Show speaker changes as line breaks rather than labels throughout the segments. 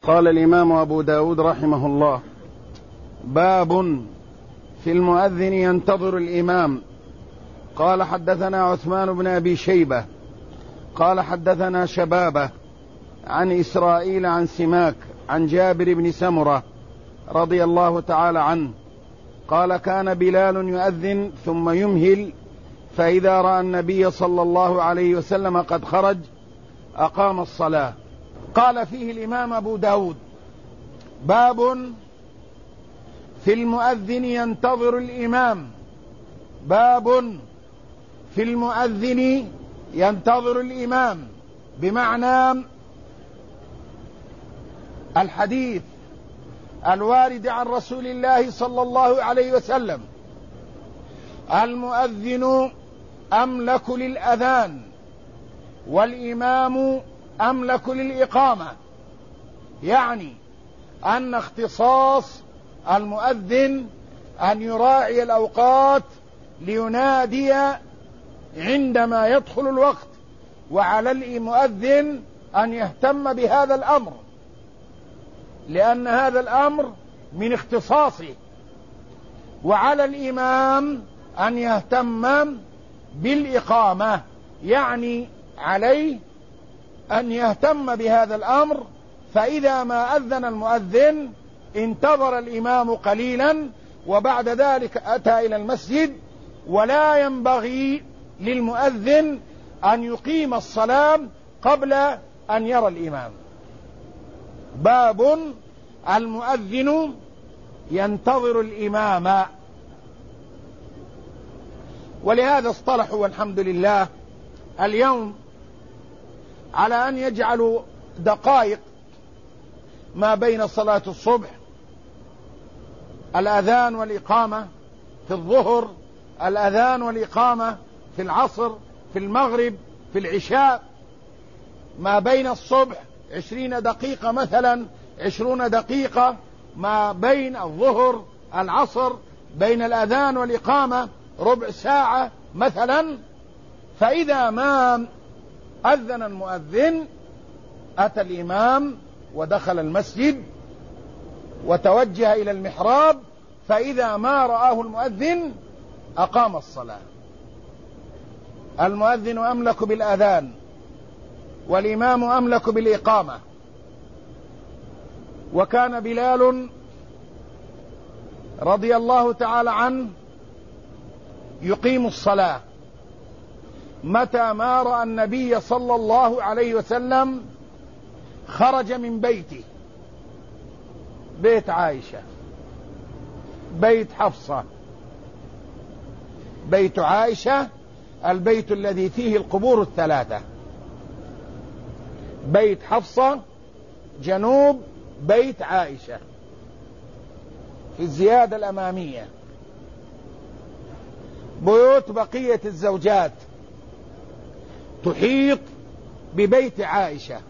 قال الإمام أبو داود رحمه الله: باب في المؤذن ينتظر الإمام. قال: حدثنا عثمان بن أبي شيبة قال: حدثنا شبابة عن إسرائيل عن سماك عن جابر بن سمرة رضي الله تعالى عنه قال: كان بلال يؤذن ثم يمهل، فإذا رأى النبي صلى الله عليه وسلم قد خرج أقام الصلاة. قال فيه الإمام أبو داود: باب في المؤذن ينتظر الإمام. باب في المؤذن ينتظر الإمام، بمعنى الحديث الوارد عن رسول الله صلى الله عليه وسلم: المؤذن أملك للأذان والإمام أملك للإقامة، يعني أن اختصاص المؤذن أن يراعي الأوقات لينادي عندما يدخل الوقت، وعلى المؤذن أن يهتم بهذا الأمر لأن هذا الأمر من اختصاصه، وعلى الإمام أن يهتم بالإقامة، يعني عليه أن يهتم بهذا الأمر. فإذا ما أذن المؤذن انتظر الإمام قليلا وبعد ذلك أتى إلى المسجد، ولا ينبغي للمؤذن أن يقيم الصلاة قبل أن يرى الإمام. باب المؤذن ينتظر الإمام. ولهذا اصطلحوا والحمد لله اليوم على أن يجعلوا دقائق ما بين صلاة الصبح الأذان والإقامة، في الظهر الأذان والإقامة، في العصر، في المغرب، في العشاء، ما بين الصبح 20 دقيقة مثلا، 20 دقيقة ما بين الظهر العصر، بين الأذان والإقامة ربع ساعة مثلا. فإذا ما أذن المؤذن أتى الإمام ودخل المسجد وتوجه إلى المحراب، فإذا ما رآه المؤذن أقام الصلاة. المؤذن أملك بالأذان والإمام أملك بالإقامة. وكان بلال رضي الله تعالى عنه يقيم الصلاة متى ما رأى النبي صلى الله عليه وسلم خرج من بيته، بيت عائشة، بيت حفصة، بيت عائشة البيت الذي فيه القبور الثلاثة، بيت حفصة جنوب بيت عائشة في الزيادة الأمامية. بيوت بقية الزوجات تحيط ببيت عائشة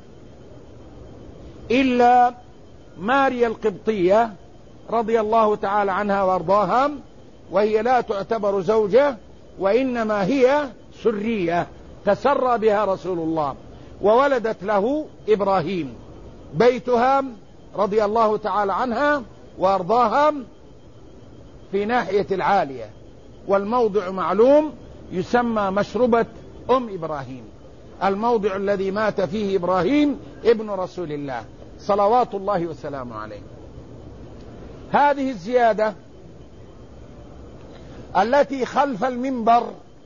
إلا ماريا القبطية رضي الله تعالى عنها وارضاها، وهي لا تعتبر زوجة وإنما هي سرية تسرى بها رسول الله وولدت له إبراهيم. بيتها رضي الله تعالى عنها وارضاها في ناحية العالية، والموضع معلوم يسمى مشربة أم إبراهيم، الموضع الذي مات فيه إبراهيم ابن رسول الله صلوات الله وسلامه عليه. هذه الزيادة التي خلف المنبر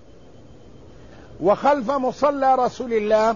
وخلف مصلى رسول الله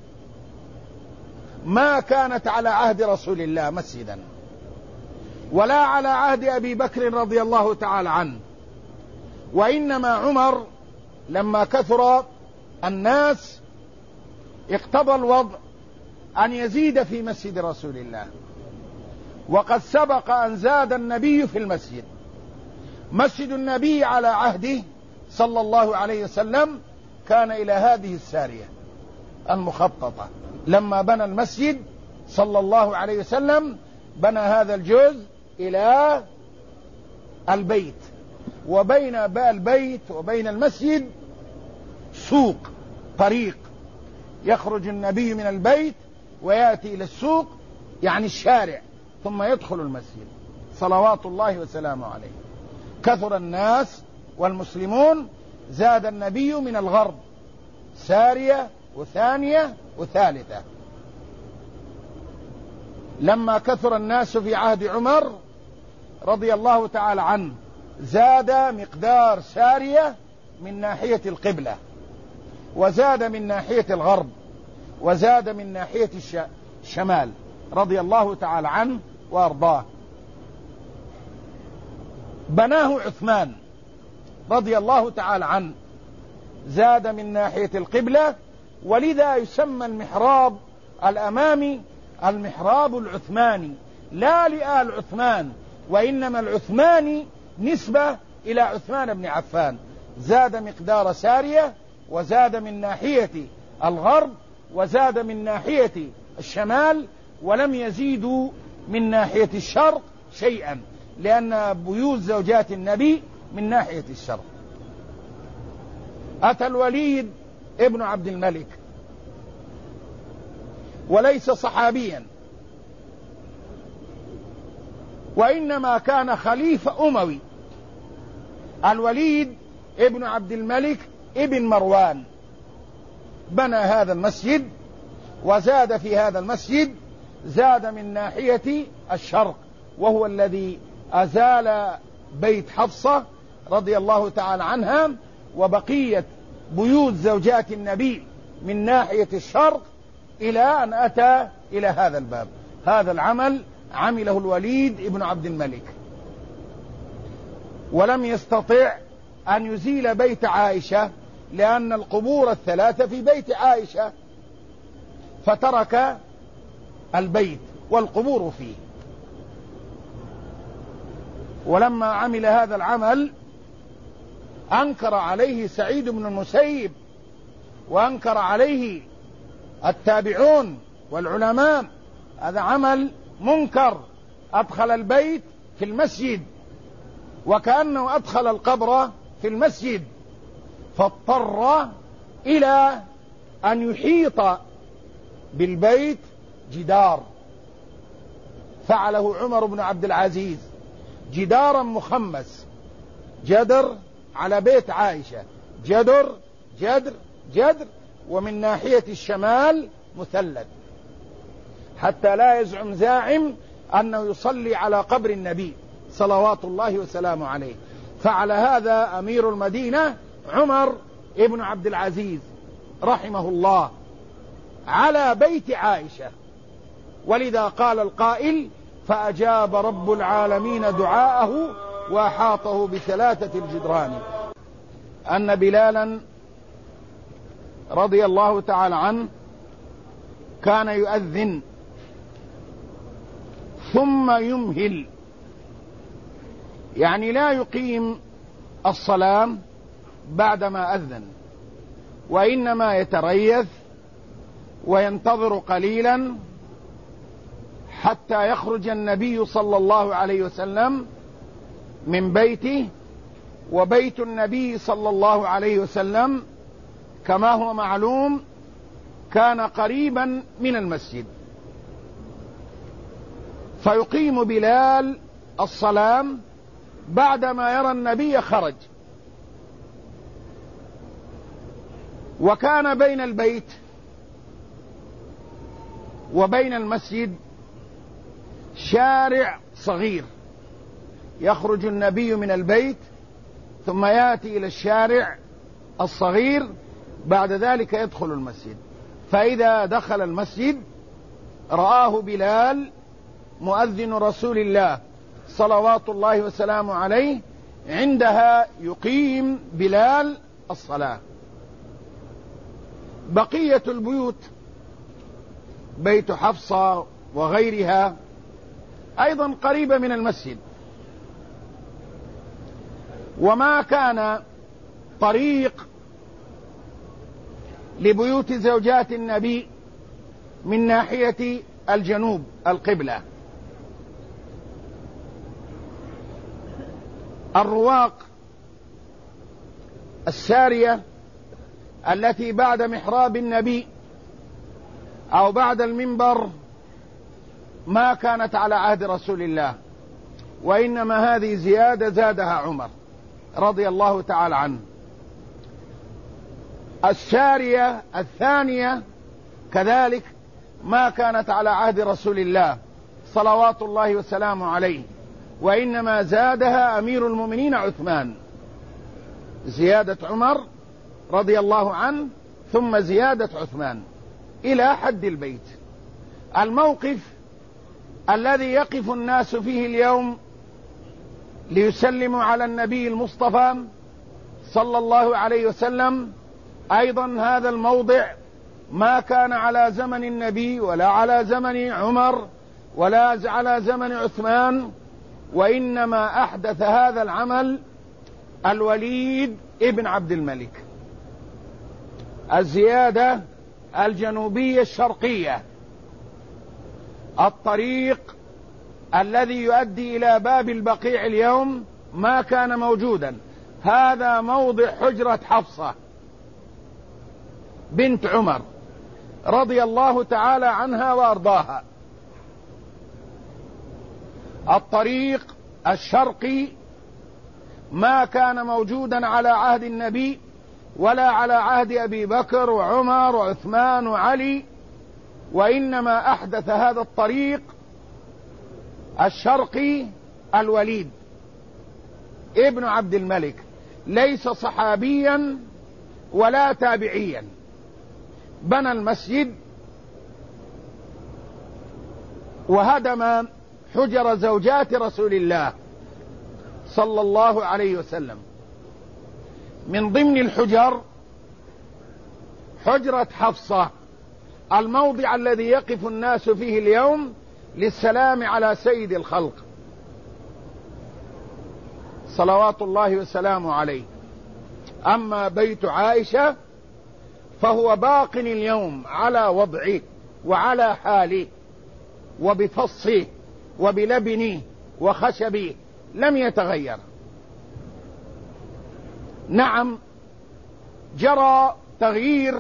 ما كانت على عهد رسول الله مسجدا، ولا على عهد أبي بكر رضي الله تعالى عنه، وإنما عمر لما كثر الناس اقتضى الوضع أن يزيد في مسجد رسول الله، وقد سبق أن زاد النبي في المسجد. مسجد النبي على عهده صلى الله عليه وسلم كان إلى هذه السارية المخططة. لما بنى المسجد صلى الله عليه وسلم بنى هذا الجزء إلى البيت، وبين البيت وبين المسجد سوق، طريق، يخرج النبي من البيت ويأتي إلى السوق يعني الشارع، ثم يدخل المسجد صلوات الله وسلامه عليه. كثر الناس والمسلمون، زاد النبي من الغرب سارية وثانية وثالثة. لما كثر الناس في عهد عمر رضي الله تعالى عنه زاد مقدار سارية من ناحية القبلة، وزاد من ناحية الغرب، وزاد من ناحية الشمال رضي الله تعالى عنه وأرضاه. بناه عثمان رضي الله تعالى عنه، زاد من ناحية القبلة، ولذا يسمى المحراب الأمامي المحراب العثماني، لا لآل عثمان، وإنما العثماني نسبة إلى عثمان بن عفان. زاد مقدار سارية، وزاد من ناحية الغرب، وزاد من ناحية الشمال، ولم يزيدوا من ناحية الشرق شيئا، لأن بيوت زوجات النبي من ناحية الشرق. أتى الوليد ابن عبد الملك، وليس صحابيا، وإنما كان خليفة أموي. الوليد ابن عبد الملك ابن مروان بنى هذا المسجد، وزاد في هذا المسجد، زاد من ناحية الشرق، وهو الذي أزال بيت حفصة رضي الله تعالى عنها وبقية بيوت زوجات النبي من ناحية الشرق، إلى أن أتى إلى هذا الباب. هذا العمل عمله الوليد ابن عبد الملك، ولم يستطع أن يزيل بيت عائشة، لأن القبور الثلاثة في بيت عائشة، فترك البيت والقبور فيه. ولما عمل هذا العمل أنكر عليه سعيد بن المسيب، وأنكر عليه التابعون والعلماء. هذا عمل منكر، أدخل البيت في المسجد، وكأنه أدخل القبر في المسجد، فاضطر إلى أن يحيط بالبيت جدار. فعله عمر بن عبد العزيز، جدارا مخمس، جدر على بيت عائشة، جدر جدر جدر، ومن ناحية الشمال مثلث، حتى لا يزعم زاعم أنه يصلي على قبر النبي صلوات الله وسلامه عليه. فعل هذا أمير المدينة عمر ابن عبد العزيز رحمه الله على بيت عائشة، ولذا قال القائل: فأجاب رب العالمين دعاءه وأحاطه بثلاثة الجدران. أن بلالا رضي الله تعالى عنه كان يؤذن ثم يمهل، يعني لا يقيم الصلاة بعدما أذن، وإنما يتريث وينتظر قليلا حتى يخرج النبي صلى الله عليه وسلم من بيته. وبيت النبي صلى الله عليه وسلم كما هو معلوم كان قريبا من المسجد، فيقيم بلال الصلاة بعدما يرى النبي خرج. وكان بين البيت وبين المسجد شارع صغير، يخرج النبي من البيت ثم يأتي إلى الشارع الصغير، بعد ذلك يدخل المسجد. فإذا دخل المسجد رآه بلال مؤذن رسول الله صلوات الله وسلامه عليه، عندها يقيم بلال الصلاة. بقية البيوت، بيت حفصة وغيرها، أيضا قريبة من المسجد، وما كان طريق لبيوت زوجات النبي من ناحية الجنوب القبلة. الرواق السارية التي بعد محراب النبي أو بعد المنبر ما كانت على عهد رسول الله، وإنما هذه زيادة زادها عمر رضي الله تعالى عنه. السارية الثانية كذلك ما كانت على عهد رسول الله صلوات الله وسلامه عليه، وإنما زادها أمير المؤمنين عثمان، زيادة عمر رضي الله عنه ثم زيادة عثمان إلى حد البيت. الموقف الذي يقف الناس فيه اليوم ليسلموا على النبي المصطفى صلى الله عليه وسلم أيضا هذا الموضع ما كان على زمن النبي ولا على زمن عمر ولا على زمن عثمان، وإنما أحدث هذا العمل الوليد ابن عبد الملك. الزيادة الجنوبية الشرقية، الطريق الذي يؤدي إلى باب البقيع اليوم ما كان موجودا. هذا موضع حجرة حفصة بنت عمر رضي الله تعالى عنها وأرضاها. الطريق الشرقي ما كان موجودا على عهد النبي ولا على عهد أبي بكر وعمر وعثمان وعلي، وإنما أحدث هذا الطريق الشرقي الوليد ابن عبد الملك، ليس صحابيا ولا تابعيا. بنى المسجد وهدم حجر زوجات رسول الله صلى الله عليه وسلم. من ضمن الحجر حجرة حفصة، الموضع الذي يقف الناس فيه اليوم للسلام على سيد الخلق صلوات الله وسلامه عليه. أما بيت عائشة فهو باق اليوم على وضعه وعلى حاله وبفصه وبلبنه وخشبه، لم يتغير. نعم جرى تغيير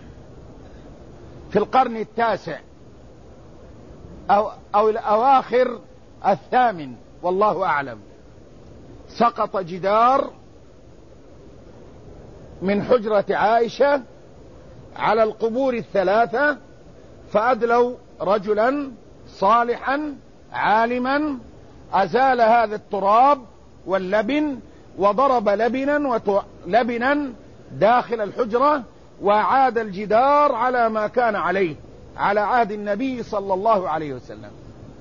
في القرن التاسع أو الأواخر الثامن والله أعلم، سقط جدار من حجرة عائشة على القبور الثلاثة، فأدلوا رجلا صالحا عالما أزال هذا التراب واللبن وضرب لبنا داخل الحجرة وعاد الجدار على ما كان عليه على عهد النبي صلى الله عليه وسلم.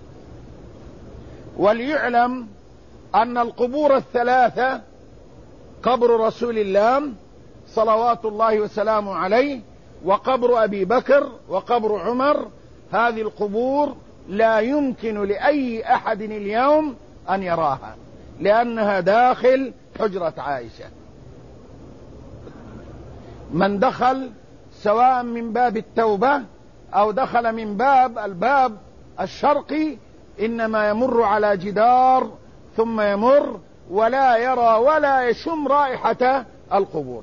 وليعلم أن القبور الثلاثة، قبر رسول الله صلوات الله وسلامه عليه وقبر أبي بكر وقبر عمر، هذه القبور لا يمكن لأي أحد اليوم أن يراها لأنها داخل حجرة عائشة. من دخل سواء من باب التوبة أو دخل من الباب الشرقي إنما يمر على جدار ثم يمر ولا يرى ولا يشم رائحة القبور.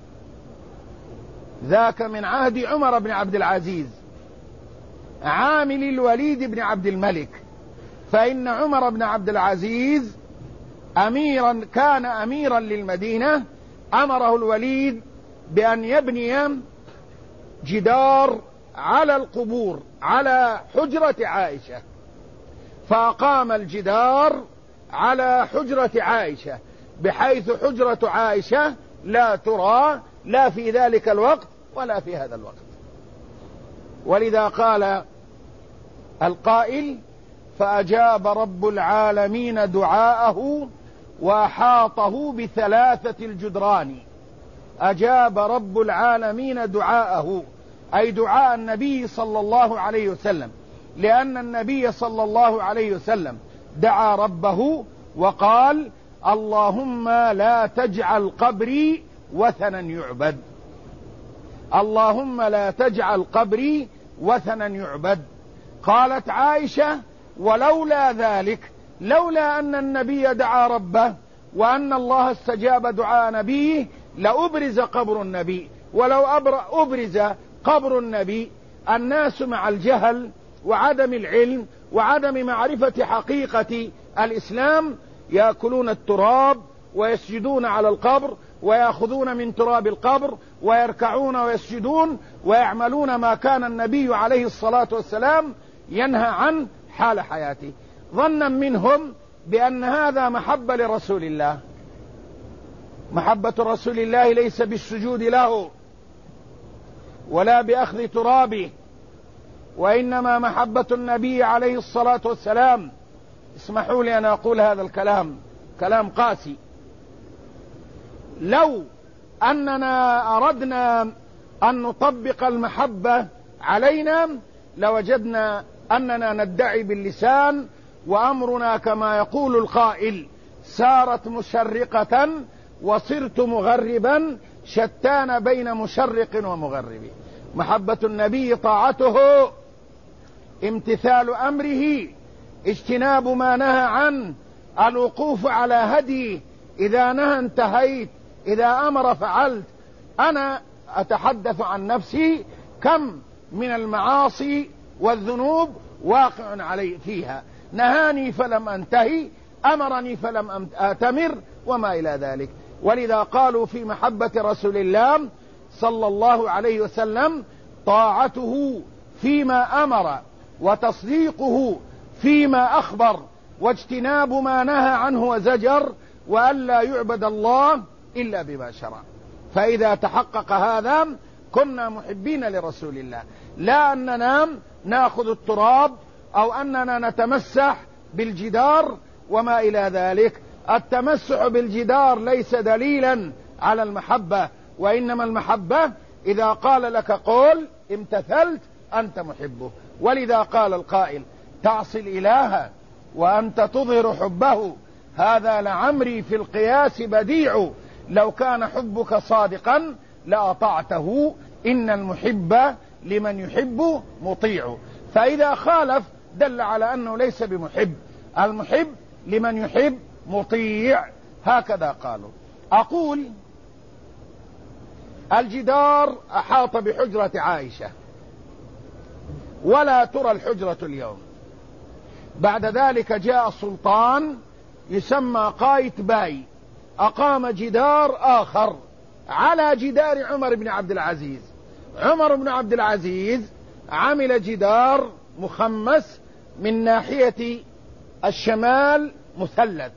ذاك من عهد عمر بن عبد العزيز عامل الوليد بن عبد الملك، فإن عمر بن عبد العزيز كان أميرا للمدينة، أمره الوليد بأن يبني جدار على القبور على حجرة عائشة، فأقام الجدار على حجرة عائشة بحيث حجرة عائشة لا ترى لا في ذلك الوقت ولا في هذا الوقت. ولذا قال القائل: فأجاب رب العالمين دعاءه وأحاطه بثلاثة الجدران. أجاب رب العالمين دعاءه أي دعاء النبي صلى الله عليه وسلم، لأن النبي صلى الله عليه وسلم دعا ربه وقال: اللهم لا تجعل قبري وثنا يعبد، اللهم لا تجعل قبري وثنا يعبد. قالت عائشة: ولولا ذلك، لولا أن النبي دعا ربه وأن الله استجاب دعاء نبيه لأبرز قبر النبي. ولو أبرز قبر النبي الناس مع الجهل وعدم العلم وعدم معرفة حقيقة الإسلام يأكلون التراب ويسجدون على القبر ويأخذون من تراب القبر ويركعون ويسجدون ويعملون ما كان النبي عليه الصلاة والسلام ينهى عنه حال حياته، ظنا منهم بأن هذا محبة لرسول الله. محبة رسول الله ليس بالسجود له ولا بأخذ ترابه، وإنما محبة النبي عليه الصلاة والسلام. اسمحوا لي أن أقول هذا الكلام، كلام قاسي. لو أننا أردنا أن نطبق المحبة علينا لوجدنا أننا ندعي باللسان، وأمرنا كما يقول القائل: سارت مشرقة وصرت مغربا، شتان بين مشرق ومغرب. محبة النبي طاعته، امتثال أمره، اجتناب ما نهى عنه، الوقوف على هديه، إذا نهى انتهيت، إذا أمر فعلت. أنا أتحدث عن نفسي، كم من المعاصي والذنوب واقع علي فيها، نهاني فلم أنتهي، أمرني فلم آتمر، وما إلى ذلك. ولذا قالوا في محبة رسول الله صلى الله عليه وسلم: طاعته فيما أمر، وتصديقه فيما أخبر، واجتناب ما نهى عنه وزجر، وألا يعبد الله إلا بما شرع. فإذا تحقق هذا كنا محبين لرسول الله، لا أننا نأخذ التراب أو أننا نتمسح بالجدار وما إلى ذلك. التمسح بالجدار ليس دليلا على المحبة، وإنما المحبة إذا قال لك قول امتثلت أنت محبه. ولذا قال القائل: تعصي الإله وأنت تظهر حبه، هذا لعمري في القياس بديع، لو كان حبك صادقا لأطعته، إن المحب لمن يحب مطيع. فإذا خالف دل على أنه ليس بمحب، المحب لمن يحب مطيع، هكذا قالوا. أقول: الجدار أحاط بحجرة عائشة ولا ترى الحجرة اليوم. بعد ذلك جاء سلطان يسمى قايتباي، أقام جدار آخر على جدار عمر بن عبد العزيز. عمر بن عبد العزيز عمل جدار مخمس من ناحية الشمال مثلث،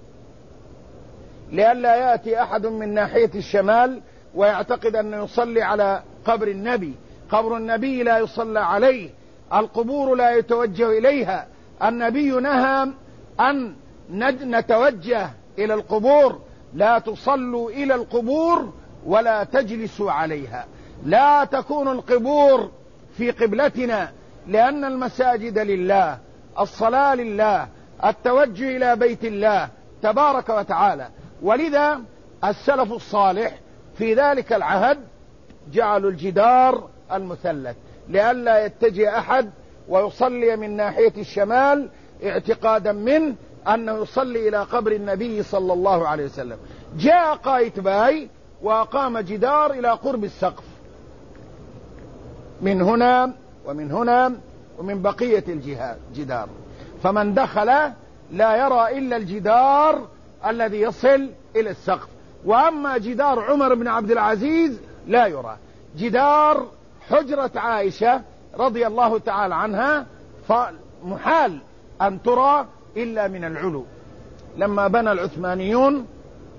لئلا يأتي أحد من ناحية الشمال ويعتقد أن يصلي على قبر النبي. قبر النبي لا يصلى عليه، القبور لا يتوجه إليها. النبي نهى أن نتوجه إلى القبور، لا تصلوا إلى القبور ولا تجلسوا عليها. لا تكون القبور في قبلتنا، لأن المساجد لله، الصلاة لله، التوجه إلى بيت الله تبارك وتعالى. ولذا السلف الصالح في ذلك العهد جعلوا الجدار المثلث لئلا يتجه أحد ويصلي من ناحية الشمال اعتقادا منه أنه يصلي إلى قبر النبي صلى الله عليه وسلم. جاء قايتباي وأقام جدار إلى قرب السقف، من هنا ومن هنا ومن بقية الجدار، فمن دخل لا يرى إلا الجدار الذي يصل إلى السقف. وأما جدار عمر بن عبد العزيز لا يرى. جدار حجرة عائشة رضي الله تعالى عنها فمحال أن ترى إلا من العلو. لما بنى العثمانيون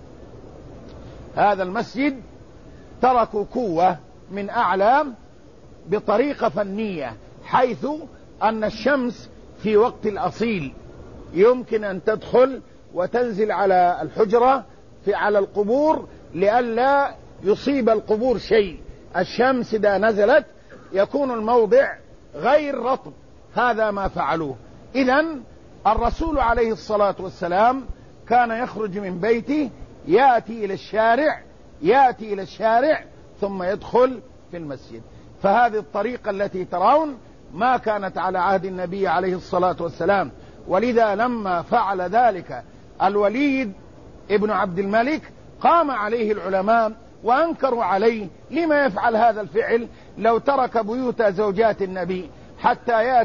هذا المسجد تركوا كوة من أعلى بطريقة فنية، حيث أن الشمس في وقت الأصيل يمكن أن تدخل وتنزل على الحجرة على القبور لئلا يصيب القبور شيء. الشمس إذا نزلت يكون الموضع غير رطب. هذا ما فعلوه. إذن الرسول عليه الصلاة والسلام كان يخرج من بيته يأتي إلى الشارع ثم يدخل في المسجد. فهذه الطريقة التي ترون ما كانت على عهد النبي عليه الصلاة والسلام. ولذا لما فعل ذلك الوليد ابن عبد الملك قام عليه العلماء وأنكروا عليه: لما يفعل هذا الفعل؟ لو ترك بيوت زوجات النبي حتى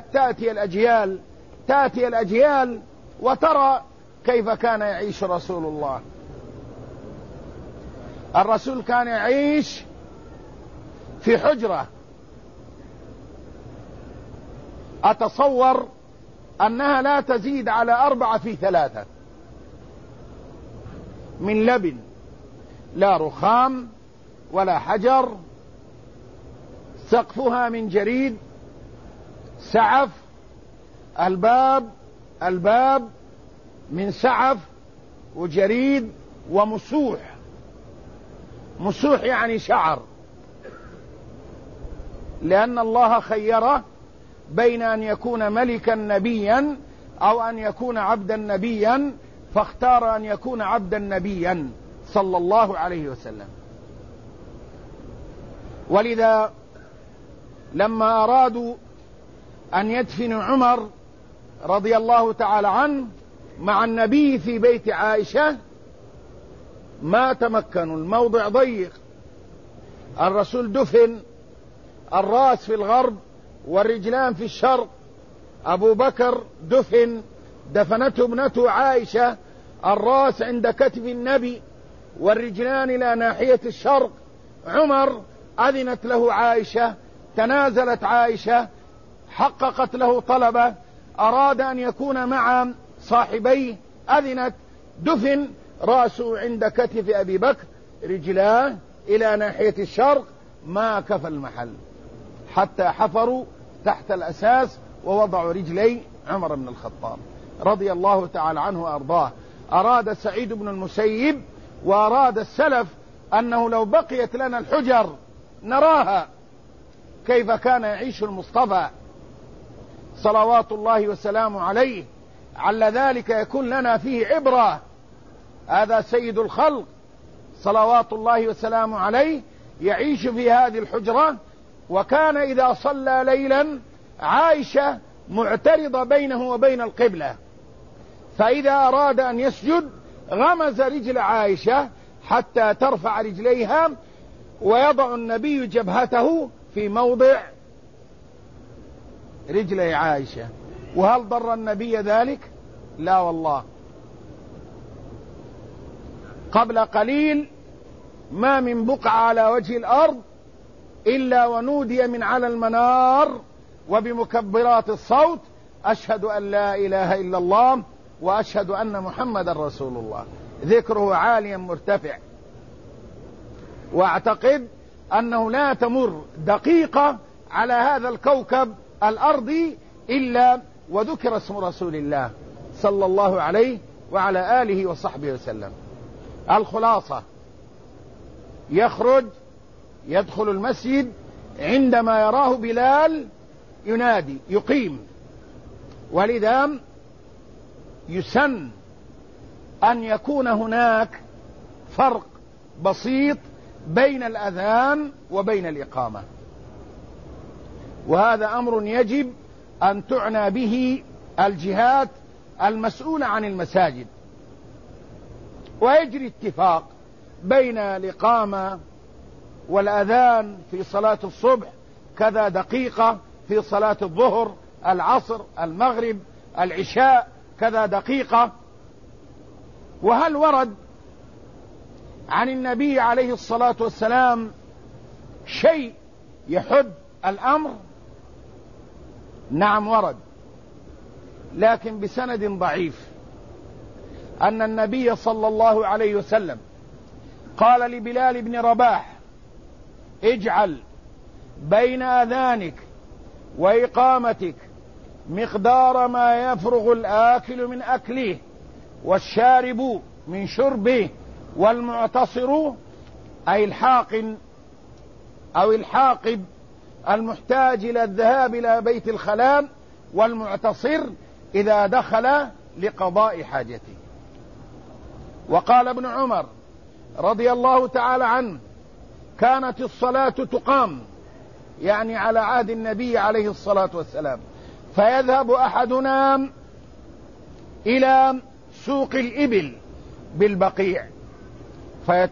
تأتي الأجيال وترى كيف كان يعيش رسول الله. الرسول كان يعيش في حجرة أتصور أنها لا تزيد على 4 في 3 من لبن، لا رخام ولا حجر، سقفها من جريد، سعف، الباب من سعف وجريد ومسوح. مسوح يعني شعر، لأن الله خيره بين أن يكون ملكا نبيا أو أن يكون عبدا نبيا، فاختار أن يكون عبدا نبيا صلى الله عليه وسلم. ولذا لما أرادوا أن يدفنوا عمر رضي الله تعالى عنه مع النبي في بيت عائشة ما تمكنوا، الموضع ضيق. الرسول دفن الرأس في الغرب والرجلان في الشرق. أبو بكر دفنته ابنته عائشة، الرأس عند كتف النبي والرجلان إلى ناحية الشرق. عمر أذنت له عائشة، تنازلت عائشة، حققت له طلبه، أراد أن يكون مع صاحبيه، أذنت، دفن رأسه عند كتف أبي بكر، رجلاه إلى ناحية الشرق، ما كفى المحل حتى حفروا تحت الأساس ووضعوا رجلي عمر بن الخطاب رضي الله تعالى عنه وأرضاه. أراد سعيد بن المسيب وأراد السلف أنه لو بقيت لنا الحجر نراها كيف كان يعيش المصطفى صلوات الله وسلامه عليه، على ذلك يكون لنا فيه عبرة. هذا سيد الخلق صلوات الله وسلامه عليه يعيش في هذه الحجرة، وكان إذا صلى ليلا عائشة معترضة بينه وبين القبلة، فإذا أراد أن يسجد غمز رجل عائشة حتى ترفع رجليها، ويضع النبي جبهته في موضع رجلي عائشة. وهل ضر النبي ذلك؟ لا والله. قبل قليل ما من بقعة على وجه الأرض إلا ونودي من على المنار وبمكبرات الصوت: أشهد أن لا إله إلا الله وأشهد أن محمد رسول الله. ذكره عاليا مرتفع. وأعتقد أنه لا تمر دقيقة على هذا الكوكب الأرضي إلا وذكر اسم رسول الله صلى الله عليه وعلى آله وصحبه وسلم. الخلاصة: يدخل المسجد عندما يراه بلال ينادي يقيم. ولذا يسن أن يكون هناك فرق بسيط بين الأذان وبين الإقامة، وهذا أمر يجب أن تعنى به الجهات المسؤولة عن المساجد. ويجري اتفاق بين الإقامة والأذان في صلاة الصبح كذا دقيقة، في صلاة الظهر، العصر، المغرب، العشاء كذا دقيقة. وهل ورد عن النبي عليه الصلاة والسلام شيء يحد الأمر؟ نعم ورد، لكن بسند ضعيف، أن النبي صلى الله عليه وسلم قال لبلال بن رباح: اجعل بين أذانك وإقامتك مقدار ما يفرغ الآكل من أكله والشارب من شربه والمعتصر أي الحاقن أو الحاقب المحتاج إلى الذهاب إلى بيت الخلاء، والمعتصر إذا دخل لقضاء حاجته. وقال ابن عمر رضي الله تعالى عنه: كانت الصلاة تقام، يعني على عهد النبي عليه الصلاة والسلام، فيذهب أحدنا إلى سوق الإبل بالبقيع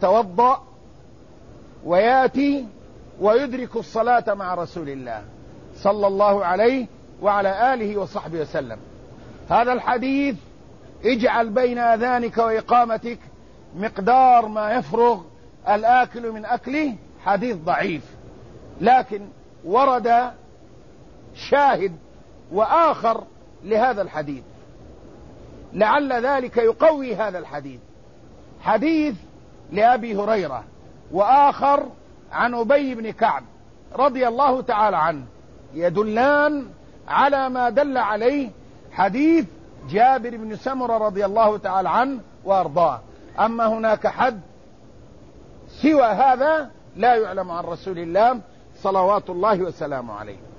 فيتوضأ ويأتي ويدرك الصلاة مع رسول الله صلى الله عليه وعلى آله وصحبه وسلم. هذا الحديث اجعل بين آذانك وإقامتك مقدار ما يفرغ الآكل من أكله، حديث ضعيف، لكن ورد شاهد وآخر لهذا الحديث لعل ذلك يقوي هذا الحديث، حديث لأبي هريرة وآخر عن أبي بن كعب رضي الله تعالى عنه، يدلان على ما دل عليه حديث جابر بن سمرة رضي الله تعالى عنه وأرضاه. أما هناك حد سوى هذا لا يعلم عن رسول الله صلوات الله وسلامه عليه.